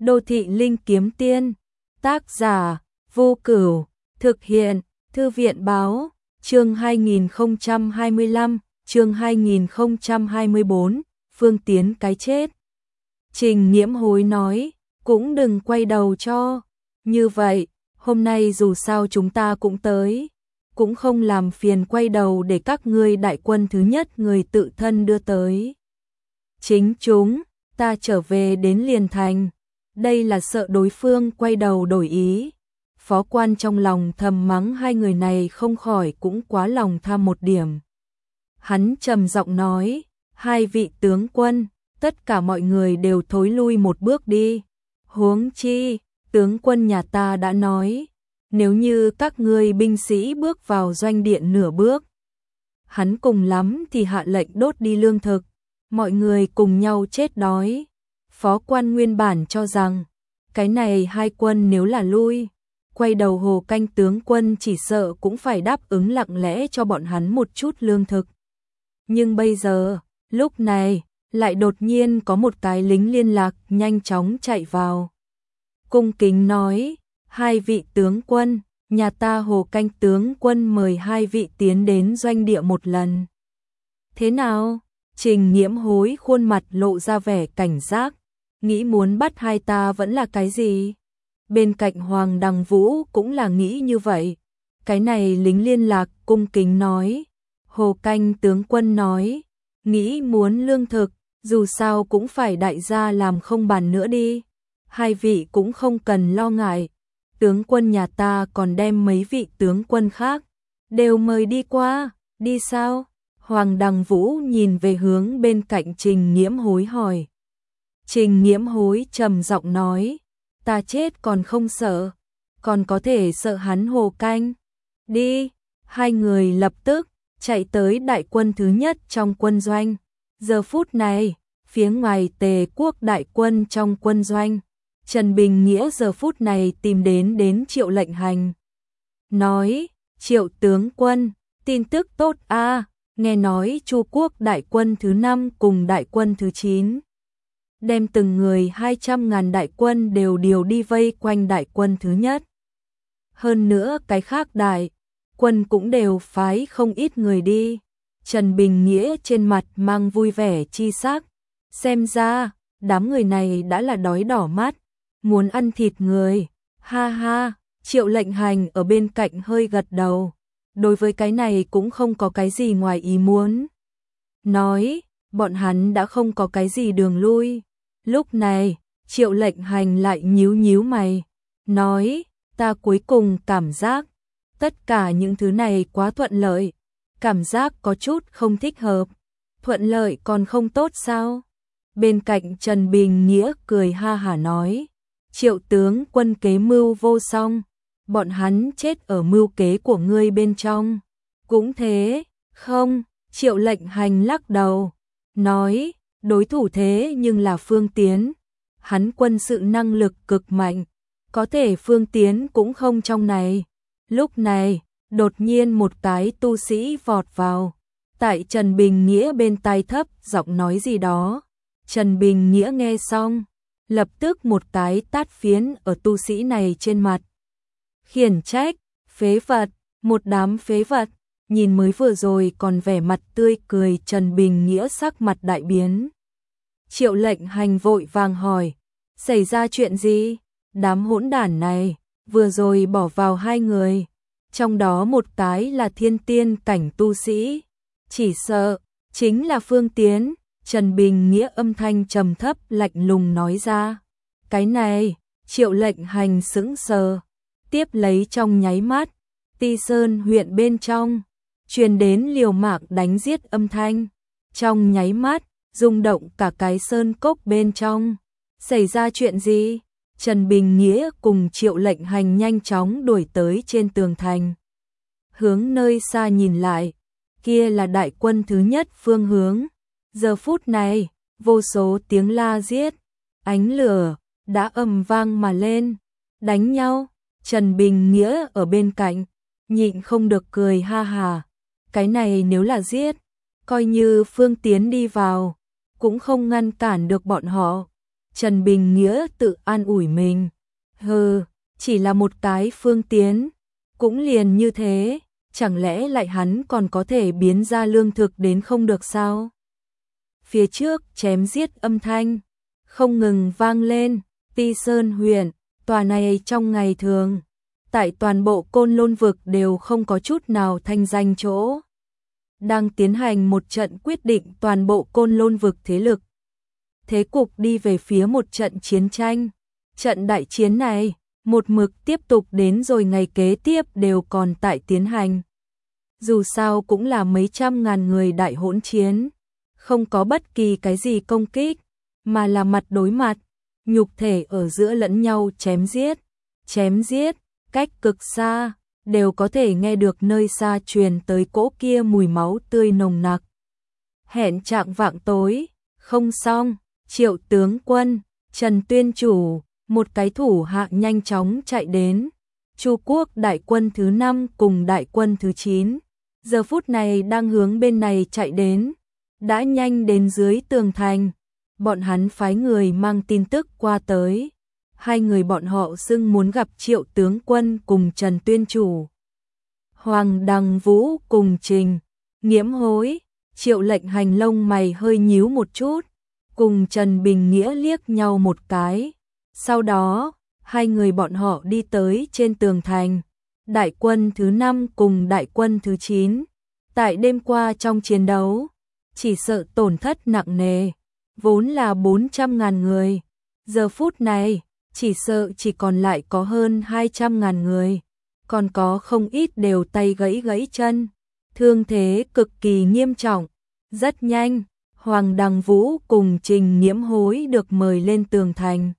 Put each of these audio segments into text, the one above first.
Đô thị linh kiếm tiên, tác giả Vô Cửu, thực hiện Thư viện báo, chương 2025, chương 2024, Phương Tiến cái chết. Trình Nghiễm hối nói, cũng đừng quay đầu cho, như vậy, hôm nay dù sao chúng ta cũng tới, cũng không làm phiền quay đầu để các ngươi đại quân thứ nhất người tự thân đưa tới. Chính chúng, ta trở về đến liền thành, đây là sợ đối phương quay đầu đổi ý. Phó quan trong lòng thầm mắng hai người này không khỏi cũng quá lòng tham một điểm. Hắn trầm giọng nói, hai vị tướng quân, tất cả mọi người đều thối lui một bước đi. Huống chi, tướng quân nhà ta đã nói, nếu như các ngươi binh sĩ bước vào doanh điện nửa bước, hắn cùng lắm thì hạ lệnh đốt đi lương thực, mọi người cùng nhau chết đói. Phó quan nguyên bản cho rằng, cái này hai quân nếu là lui, quay đầu Hồ Canh tướng quân chỉ sợ cũng phải đáp ứng lặng lẽ cho bọn hắn một chút lương thực. Nhưng bây giờ, lúc này, lại đột nhiên có một cái lính liên lạc nhanh chóng chạy vào. Cung kính nói, hai vị tướng quân, nhà ta Hồ Canh tướng quân mời hai vị tiến đến doanh địa một lần. Thế nào? Trình Nghiễm hối khuôn mặt lộ ra vẻ cảnh giác, nghĩ muốn bắt hai ta vẫn là cái gì? Bên cạnh Hoàng Đằng Vũ cũng là nghĩ như vậy. Cái này lính liên lạc cung kính nói, Hồ Canh tướng quân nói, nghĩ muốn lương thực, dù sao cũng phải đại gia làm không bàn nữa đi. Hai vị cũng không cần lo ngại, tướng quân nhà ta còn đem mấy vị tướng quân khác, đều mời đi qua, đi sao? Hoàng Đằng Vũ nhìn về hướng bên cạnh Trình Nghiễm hối hỏi. Trình Nghiễm hối trầm giọng nói, ta chết còn không sợ, còn có thể sợ hắn Hồ Canh. Đi, hai người lập tức chạy tới đại quân thứ nhất trong quân doanh. Giờ phút này, phía ngoài Tề quốc đại quân trong quân doanh, Trần Bình Nghĩa giờ phút này tìm đến Triệu Lệnh Hành. Nói, Triệu tướng quân, tin tức tốt a, nghe nói Chu quốc đại quân thứ 5 cùng đại quân thứ 9. Đem từng người 200.000 đại quân đều điều đi vây quanh đại quân thứ nhất. Hơn nữa cái khác đại quân cũng đều phái không ít người đi. Trần Bình Nghĩa trên mặt mang vui vẻ chi sắc. Xem ra, đám người này đã là đói đỏ mắt, muốn ăn thịt người. Ha ha, Triệu Lệnh Hành ở bên cạnh hơi gật đầu. Đối với cái này cũng không có cái gì ngoài ý muốn. Nói, bọn hắn đã không có cái gì đường lui. Lúc này, Triệu Lệnh Hành lại nhíu nhíu mày, nói, ta cuối cùng cảm giác, tất cả những thứ này quá thuận lợi, cảm giác có chút không thích hợp, thuận lợi còn không tốt sao? Bên cạnh Trần Bình Nghĩa cười ha hả nói, Triệu tướng quân kế mưu vô song, bọn hắn chết ở mưu kế của ngươi bên trong. Cũng thế, không, Triệu Lệnh Hành lắc đầu, nói, đối thủ thế nhưng là Phương Tiến, hắn quân sự năng lực cực mạnh, có thể Phương Tiến cũng không trong này. Lúc này, đột nhiên một cái tu sĩ vọt vào, tại Trần Bình Nghĩa bên tai thấp giọng nói gì đó. Trần Bình Nghĩa nghe xong, lập tức một cái tát phiến ở tu sĩ này trên mặt. Khiển trách, phế vật, một đám phế vật. Nhìn mới vừa rồi còn vẻ mặt tươi cười Trần Bình Nghĩa sắc mặt đại biến. Triệu Lệnh Hành vội vàng hỏi, xảy ra chuyện gì? Đám hỗn đản này, vừa rồi bỏ vào hai người, trong đó một cái là thiên tiên cảnh tu sĩ, chỉ sợ, chính là Phương Tiến. Trần Bình Nghĩa âm thanh trầm thấp lạnh lùng nói ra. Cái này, Triệu Lệnh Hành sững sờ, tiếp lấy trong nháy mắt, Ti Sơn huyện bên trong, truyền đến liều mạng đánh giết âm thanh, trong nháy mắt, rung động cả cái sơn cốc bên trong. Xảy ra chuyện gì? Trần Bình Nghĩa cùng Triệu Lệnh Hành nhanh chóng đuổi tới trên tường thành. Hướng nơi xa nhìn lại, kia là đại quân thứ nhất phương hướng. Giờ phút này, vô số tiếng la giết, ánh lửa đã ầm vang mà lên, đánh nhau. Trần Bình Nghĩa ở bên cạnh, nhịn không được cười ha hà. Cái này nếu là giết, coi như Phương Tiến đi vào, cũng không ngăn cản được bọn họ. Trần Bình Nghĩa tự an ủi mình. Hừ, chỉ là một cái Phương Tiến, cũng liền như thế, chẳng lẽ lại hắn còn có thể biến ra lương thực đến không được sao? Phía trước chém giết âm thanh không ngừng vang lên. Ti Sơn huyện, tòa này trong ngày thường, tại toàn bộ Côn Lôn vực đều không có chút nào thanh danh chỗ. Đang tiến hành một trận quyết định toàn bộ Côn Lôn vực thế lực. Thế cục đi về phía một trận chiến tranh. Trận đại chiến này, một mực tiếp tục đến rồi ngày kế tiếp đều còn tại tiến hành. Dù sao cũng là mấy trăm ngàn người đại hỗn chiến, không có bất kỳ cái gì công kích, mà là mặt đối mặt, nhục thể ở giữa lẫn nhau chém giết, cách cực xa, đều có thể nghe được nơi xa truyền tới cỗ kia mùi máu tươi nồng nặc. Hẹn trạng vạng tối, không xong, Triệu tướng quân, Trần Tuyên chủ, một cái thủ hạ nhanh chóng chạy đến. Chu quốc đại quân thứ 5 cùng đại quân thứ 9, giờ phút này đang hướng bên này chạy đến, đã nhanh đến dưới tường thành. Bọn hắn phái người mang tin tức qua tới. Hai người bọn họ xưng muốn gặp Triệu tướng quân cùng Trần Tuyên chủ. Hoàng Đằng Vũ cùng Trình Nghiễm Hối. Triệu Lệnh Hành lông mày hơi nhíu một chút, cùng Trần Bình Nghĩa liếc nhau một cái. Sau đó, hai người bọn họ đi tới trên tường thành. Đại quân thứ 5 cùng đại quân thứ 9, tại đêm qua trong chiến đấu, chỉ sợ tổn thất nặng nề, vốn là 400.000 người. Giờ phút này, chỉ sợ chỉ còn lại có hơn 200.000 người, còn có không ít đều tay gãy chân, thương thế cực kỳ nghiêm trọng. Rất nhanh, Hoàng Đằng Vũ cùng Trình Nghiễm Hối được mời lên tường thành.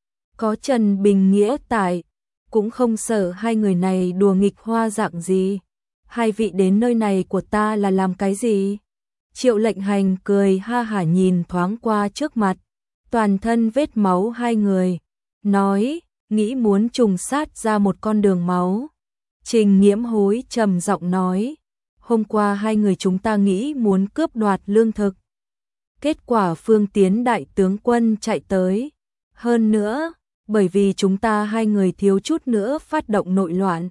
Có Trần Bình Nghĩa tại, cũng không sợ hai người này đùa nghịch hoa dạng gì. Hai vị đến nơi này của ta là làm cái gì? Triệu Lệnh Hành cười ha hả nhìn thoáng qua trước mặt, toàn thân vết máu hai người, nói, nghĩ muốn trùng sát ra một con đường máu. Trình Nghiễm Hối trầm giọng nói, hôm qua hai người chúng ta nghĩ muốn cướp đoạt lương thực. Kết quả Phương Tiến đại tướng quân chạy tới. Hơn nữa, bởi vì chúng ta hai người thiếu chút nữa phát động nội loạn,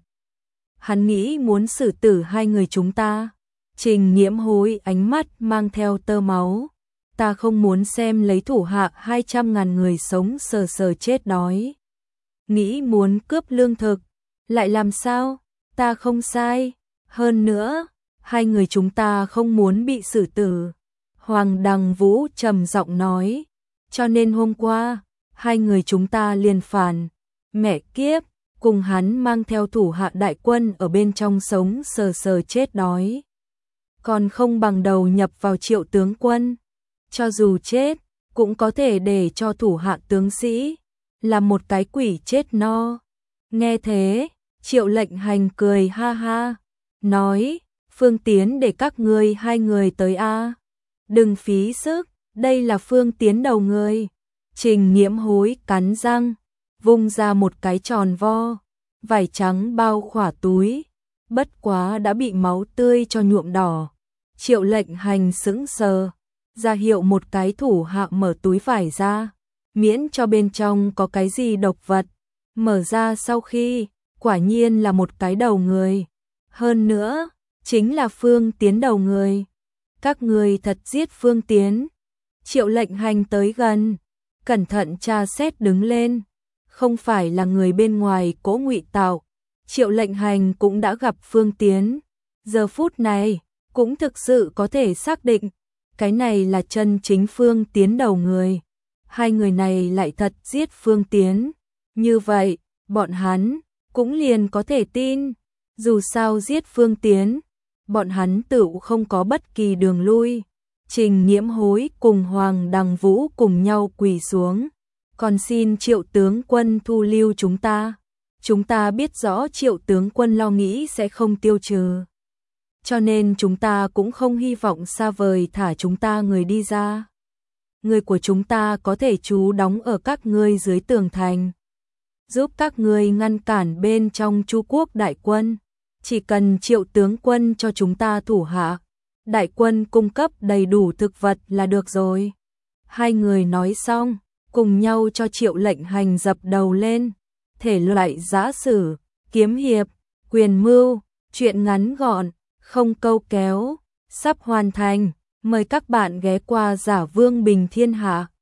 hắn nghĩ muốn xử tử hai người chúng ta. Trình Nghiễm Hối ánh mắt mang theo tơ máu. Ta không muốn xem lấy thủ hạ 200.000 người sống sờ sờ chết đói. Nghĩ muốn cướp lương thực, lại làm sao? Ta không sai. Hơn nữa, hai người chúng ta không muốn bị xử tử. Hoàng Đằng Vũ trầm giọng nói. Cho nên hôm qua, hai người chúng ta liền phản. Mẹ kiếp, cùng hắn mang theo thủ hạ đại quân ở bên trong sống sờ sờ chết đói. Còn không bằng đầu nhập vào Triệu tướng quân. Cho dù chết, cũng có thể để cho thủ hạ tướng sĩ là một cái quỷ chết no. Nghe thế, Triệu Lệnh Hành cười ha ha, nói, Phương Tiến để các ngươi hai người tới a. Đừng phí sức, đây là Phương Tiến đầu người. Trình Nghiễm Hối cắn răng, vung ra một cái tròn vo, vải trắng bao khỏa túi, bất quá đã bị máu tươi cho nhuộm đỏ. Triệu Lệnh Hành sững sờ, ra hiệu một cái thủ hạ mở túi vải ra, miễn cho bên trong có cái gì độc vật. Mở ra sau khi, quả nhiên là một cái đầu người. Hơn nữa, chính là Phương Tiến đầu người. Các người thật giết Phương Tiến. Triệu Lệnh Hành tới gần, cẩn thận tra xét đứng lên. Không phải là người bên ngoài cố ngụy tạo. Triệu Lệnh Hành cũng đã gặp Phương Tiến. Giờ phút này, cũng thực sự có thể xác định, cái này là chân chính Phương Tiến đầu người. Hai người này lại thật giết Phương Tiến. Như vậy, bọn hắn cũng liền có thể tin. Dù sao giết Phương Tiến, bọn hắn tự không có bất kỳ đường lui. Trình Nghiễm Hối cùng Hoàng Đằng Vũ cùng nhau quỳ xuống. Còn xin Triệu tướng quân thu lưu chúng ta. Chúng ta biết rõ Triệu tướng quân lo nghĩ sẽ không tiêu trừ. Cho nên chúng ta cũng không hy vọng xa vời thả chúng ta người đi ra. Người của chúng ta có thể trú đóng ở các ngươi dưới tường thành, giúp các ngươi ngăn cản bên trong Chu quốc đại quân. Chỉ cần Triệu tướng quân cho chúng ta thủ hạ, đại quân cung cấp đầy đủ thực vật là được rồi. Hai người nói xong, cùng nhau cho Triệu Lệnh Hành dập đầu lên. Thể loại giã sử, kiếm hiệp, quyền mưu, truyện ngắn gọn, không câu kéo, sắp hoàn thành. Mời các bạn ghé qua Giả Vương Bình Thiên Hạ.